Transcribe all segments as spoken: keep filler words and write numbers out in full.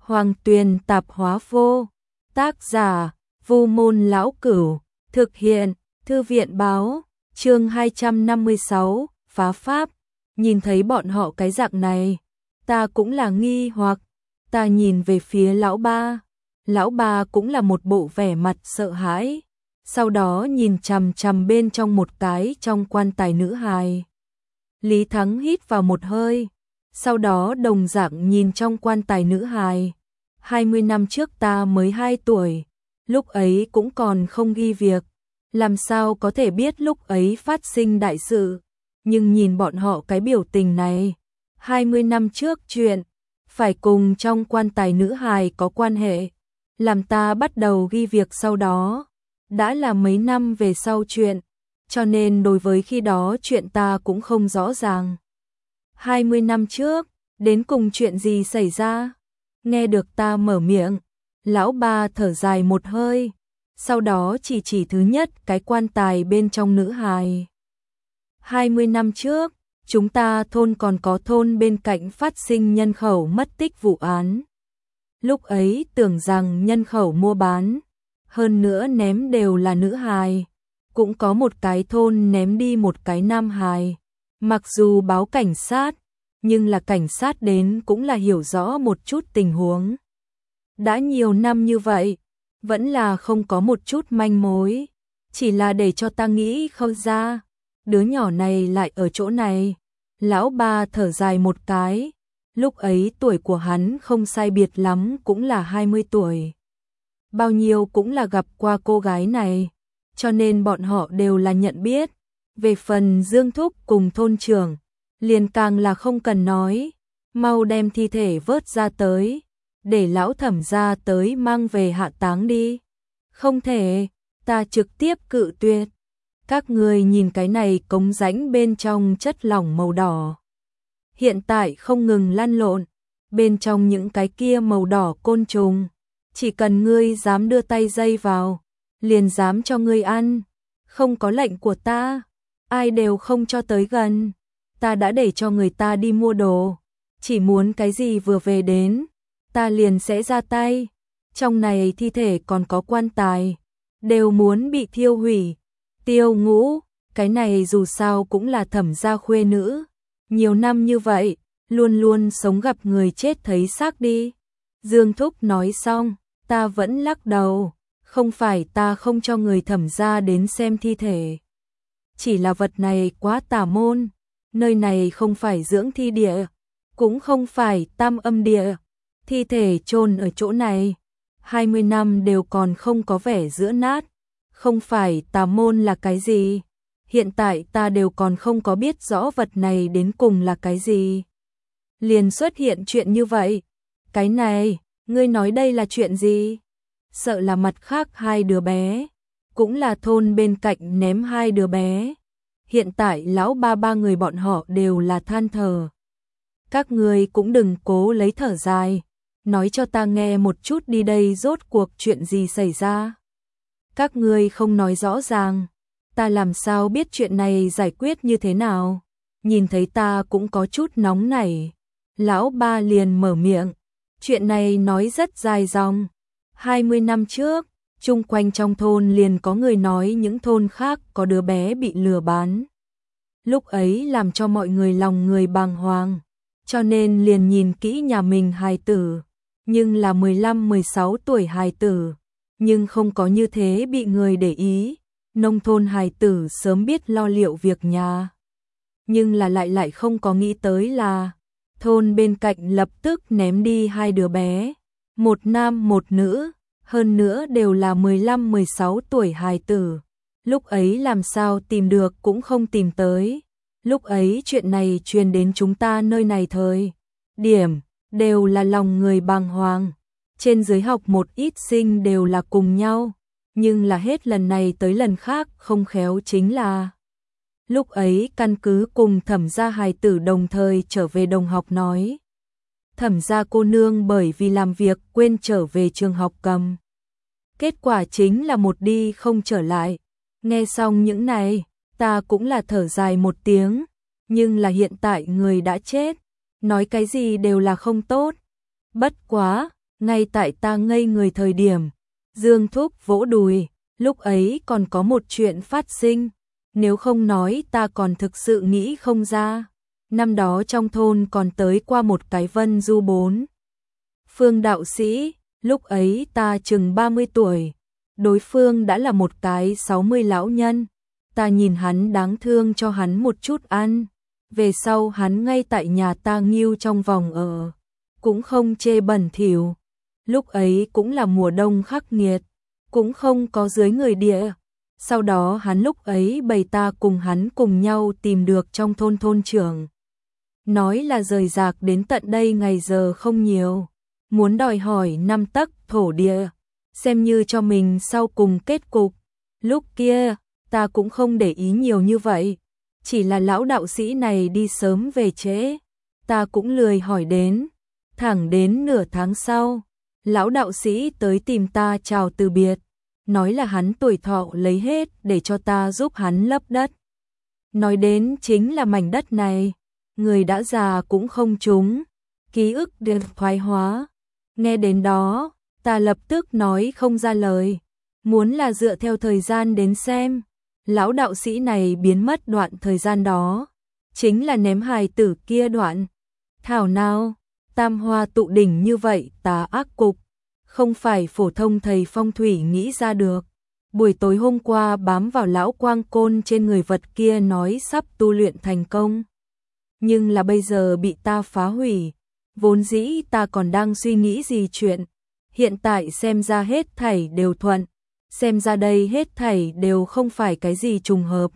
Hoàng Tuyền Tạp Hóa Vô, tác giả Vu Môn Lão Cửu, thực hiện Thư viện Báo, chương hai trăm năm mươi sáu, phá pháp. Nhìn thấy bọn họ cái dạng này, ta cũng là nghi hoặc, ta nhìn về phía lão ba, lão ba cũng là một bộ vẻ mặt sợ hãi, sau đó nhìn chằm chằm bên trong một cái trong quan tài nữ hài. Lý Thắng hít vào một hơi, sau đó đồng dạng nhìn trong quan tài nữ hài. hai mươi năm trước ta mới hai tuổi, lúc ấy cũng còn không ghi việc, làm sao có thể biết lúc ấy phát sinh đại sự, nhưng nhìn bọn họ cái biểu tình này, hai mươi năm trước chuyện, phải cùng trong quan tài nữ hài có quan hệ, làm ta bắt đầu ghi việc sau đó, đã là mấy năm về sau chuyện, cho nên đối với khi đó chuyện ta cũng không rõ ràng. hai mươi năm trước, đến cùng chuyện gì xảy ra? Nghe được ta mở miệng, lão ba thở dài một hơi, sau đó chỉ chỉ thứ nhất cái quan tài bên trong nữ hài. hai mươi năm trước, chúng ta thôn còn có thôn bên cạnh phát sinh nhân khẩu mất tích vụ án. Lúc ấy tưởng rằng nhân khẩu mua bán, hơn nữa ném đều là nữ hài, cũng có một cái thôn ném đi một cái nam hài. Mặc dù báo cảnh sát, nhưng là cảnh sát đến cũng là hiểu rõ một chút tình huống. Đã nhiều năm như vậy, vẫn là không có một chút manh mối, chỉ là để cho ta nghĩ không ra, đứa nhỏ này lại ở chỗ này. Lão ba thở dài một cái, lúc ấy tuổi của hắn không sai biệt lắm cũng là hai mươi tuổi. Bao nhiêu cũng là gặp qua cô gái này, cho nên bọn họ đều là nhận biết. Về phần Dương Thúc cùng thôn trưởng, liền càng là không cần nói, mau đem thi thể vớt ra tới, để lão thẩm ra tới mang về hạ táng đi. Không thể, ta trực tiếp cự tuyệt. Các người nhìn cái này cống rãnh bên trong chất lỏng màu đỏ. Hiện tại không ngừng lăn lộn, bên trong những cái kia màu đỏ côn trùng. Chỉ cần ngươi dám đưa tay dây vào, liền dám cho ngươi ăn. Không có lệnh của ta, ai đều không cho tới gần. Ta đã để cho người ta đi mua đồ, chỉ muốn cái gì vừa về đến, ta liền sẽ ra tay. Trong này thi thể còn có quan tài, đều muốn bị thiêu hủy. Tiêu Ngũ, cái này dù sao cũng là thẩm gia khuê nữ, nhiều năm như vậy, luôn luôn sống gặp người chết thấy xác đi. Dương Thúc nói xong, ta vẫn lắc đầu, không phải ta không cho người thẩm gia đến xem thi thể. Chỉ là vật này quá tà môn, nơi này không phải dưỡng thi địa, cũng không phải tam âm địa, thi thể chôn ở chỗ này, hai mươi năm đều còn không có vẻ giữa nát, không phải tà môn là cái gì, hiện tại ta đều còn không có biết rõ vật này đến cùng là cái gì. Liền xuất hiện chuyện như vậy, cái này, ngươi nói đây là chuyện gì? Sợ là mặt khác hai đứa bé, cũng là thôn bên cạnh ném hai đứa bé. Hiện tại lão ba ba người bọn họ đều là than thở. Các người cũng đừng cố lấy thở dài, nói cho ta nghe một chút đi, đây rốt cuộc chuyện gì xảy ra. Các người không nói rõ ràng, ta làm sao biết chuyện này giải quyết như thế nào. Nhìn thấy ta cũng có chút nóng nảy, lão ba liền mở miệng, chuyện này nói rất dài dòng. hai mươi năm trước, chung quanh trong thôn liền có người nói những thôn khác có đứa bé bị lừa bán. Lúc ấy làm cho mọi người lòng người bàng hoàng, cho nên liền nhìn kỹ nhà mình hài tử, nhưng là mười lăm mười sáu tuổi hài tử, nhưng không có như thế bị người để ý. Nông thôn hài tử sớm biết lo liệu việc nhà, nhưng là lại lại không có nghĩ tới là thôn bên cạnh lập tức ném đi hai đứa bé, một nam một nữ, hơn nữa đều là mười lăm mười sáu tuổi hài tử. Lúc ấy làm sao tìm được cũng không tìm tới. Lúc ấy chuyện này truyền đến chúng ta nơi này thời điểm, đều là lòng người bàng hoàng. Trên dưới học một ít sinh đều là cùng nhau, nhưng là hết lần này tới lần khác không khéo chính là lúc ấy căn cứ cùng thẩm gia hài tử đồng thời trở về đồng học nói. Thẩm gia cô nương bởi vì làm việc quên trở về trường học cầm. Kết quả chính là một đi không trở lại. Nghe xong những này, ta cũng là thở dài một tiếng, nhưng là hiện tại người đã chết, nói cái gì đều là không tốt. Bất quá, Ngay tại ta ngây người thời điểm, Dương Thúc vỗ đùi, lúc ấy còn có một chuyện phát sinh, nếu không nói ta còn thực sự nghĩ không ra. Năm đó trong thôn còn tới qua một cái Vân Du bốn phương đạo sĩ, lúc ấy ta chừng ba mươi tuổi, đối phương đã là một cái sáu mươi lão nhân, ta nhìn hắn đáng thương cho hắn một chút ăn, về sau hắn ngay tại nhà ta nghiêu trong vòng ở, cũng không chê bẩn thỉu. Lúc ấy cũng là mùa đông khắc nghiệt, cũng không có dưới người địa. Sau đó hắn lúc ấy bày ta cùng hắn cùng nhau tìm được trong thôn thôn trưởng. Nói là rời rạc đến tận đây ngày giờ không nhiều, muốn đòi hỏi năm tấc thổ địa, xem như cho mình sau cùng kết cục. Lúc kia, ta cũng không để ý nhiều như vậy, chỉ là lão đạo sĩ này đi sớm về trễ, ta cũng lười hỏi đến. Thẳng đến nửa tháng sau, lão đạo sĩ tới tìm ta chào từ biệt, nói là hắn tuổi thọ lấy hết để cho ta giúp hắn lấp đất. Nói đến chính là mảnh đất này, người đã già cũng không trúng, ký ức được thoái hóa. Nghe đến đó, ta lập tức nói không ra lời, muốn là dựa theo thời gian đến xem, lão đạo sĩ này biến mất đoạn thời gian đó, chính là ném hài tử kia đoạn. Thảo nào, tam hoa tụ đỉnh như vậy tà ác cục, không phải phổ thông thầy phong thủy nghĩ ra được. Buổi tối hôm qua bám vào lão quang côn trên người vật kia nói sắp tu luyện thành công, nhưng là bây giờ bị ta phá hủy. Vốn dĩ ta còn đang suy nghĩ gì chuyện, hiện tại xem ra hết thảy đều thuận, xem ra đây hết thảy đều không phải cái gì trùng hợp,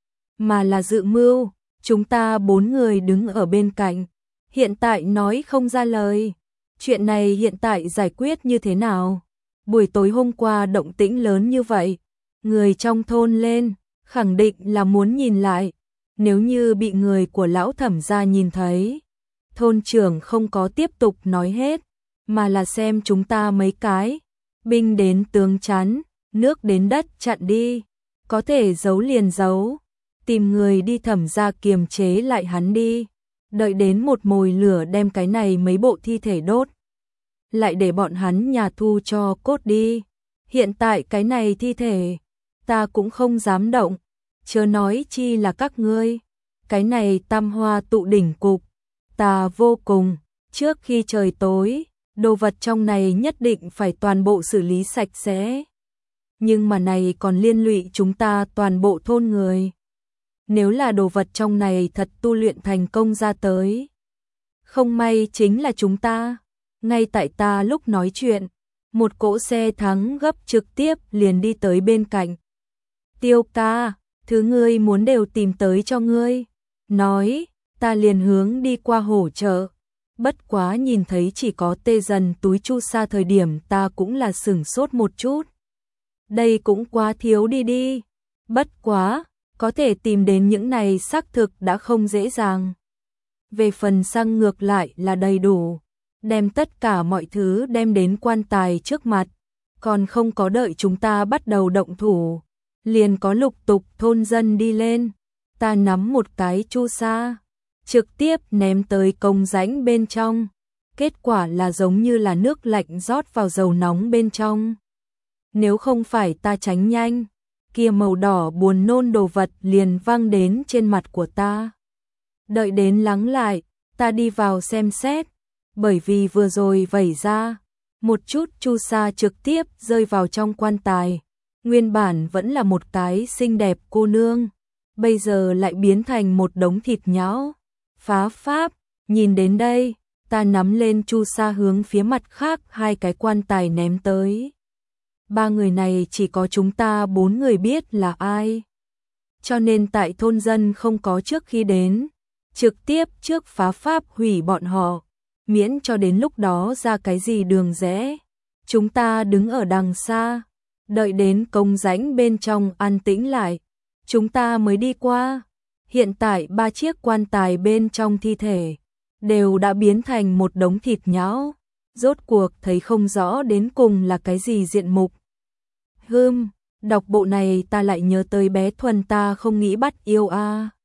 mà là dự mưu. Chúng ta bốn người đứng ở bên cạnh, hiện tại nói không ra lời. Chuyện này hiện tại giải quyết như thế nào? Buổi tối hôm qua động tĩnh lớn như vậy, người trong thôn lên, khẳng định là muốn nhìn lại. Nếu như bị người của lão thẩm gia nhìn thấy, thôn trưởng không có tiếp tục nói hết, mà là xem chúng ta mấy cái, binh đến tướng chắn, nước đến đất chặn đi, có thể giấu liền giấu, tìm người đi thẩm gia kiềm chế lại hắn đi, đợi đến một mồi lửa đem cái này mấy bộ thi thể đốt, lại để bọn hắn nhà thu cho cốt đi. Hiện tại cái này thi thể, ta cũng không dám động, chớ nói chi là các ngươi. Cái này tam hoa tụ đỉnh cục, ta vô cùng, trước khi trời tối, đồ vật trong này nhất định phải toàn bộ xử lý sạch sẽ. Nhưng mà này còn liên lụy chúng ta toàn bộ thôn người. Nếu là đồ vật trong này thật tu luyện thành công ra tới, không may chính là chúng ta. Ngay tại ta lúc nói chuyện, một cỗ xe thắng gấp trực tiếp liền đi tới bên cạnh. Tiêu ca, thứ ngươi muốn đều tìm tới cho ngươi. Nói, ta liền hướng đi qua hỗ trợ. Bất quá nhìn thấy chỉ có tê dần túi chu sa thời điểm ta cũng là sửng sốt một chút. Đây cũng quá thiếu đi đi. Bất quá, có thể tìm đến những này xác thực đã không dễ dàng. Về phần xăng ngược lại là đầy đủ. Đem tất cả mọi thứ đem đến quan tài trước mặt. Còn không có đợi chúng ta bắt đầu động thủ, liền có lục tục thôn dân đi lên. Ta nắm một cái chu sa, trực tiếp ném tới công rãnh bên trong. Kết quả là giống như là nước lạnh rót vào dầu nóng bên trong. Nếu không phải ta tránh nhanh, kia màu đỏ buồn nôn đồ vật liền văng đến trên mặt của ta. Đợi đến lắng lại, ta đi vào xem xét, bởi vì vừa rồi vẩy ra, một chút chu sa trực tiếp rơi vào trong quan tài. Nguyên bản vẫn là một cái xinh đẹp cô nương, bây giờ lại biến thành một đống thịt nhão. Phá pháp, nhìn đến đây, ta nắm lên chu sa hướng phía mặt khác hai cái quan tài ném tới. Ba người này chỉ có chúng ta bốn người biết là ai. Cho nên tại thôn dân không có trước khi đến, trực tiếp trước phá pháp hủy bọn họ, miễn cho đến lúc đó ra cái gì đường rẽ. Chúng ta đứng ở đằng xa, đợi đến công rãnh bên trong an tĩnh lại, chúng ta mới đi qua. Hiện tại ba chiếc quan tài bên trong thi thể đều đã biến thành một đống thịt nhão, rốt cuộc thấy không rõ đến cùng là cái gì diện mục. Hừm, đọc bộ này ta lại nhớ tới bé Thuần ta không nghĩ bắt yêu a. À.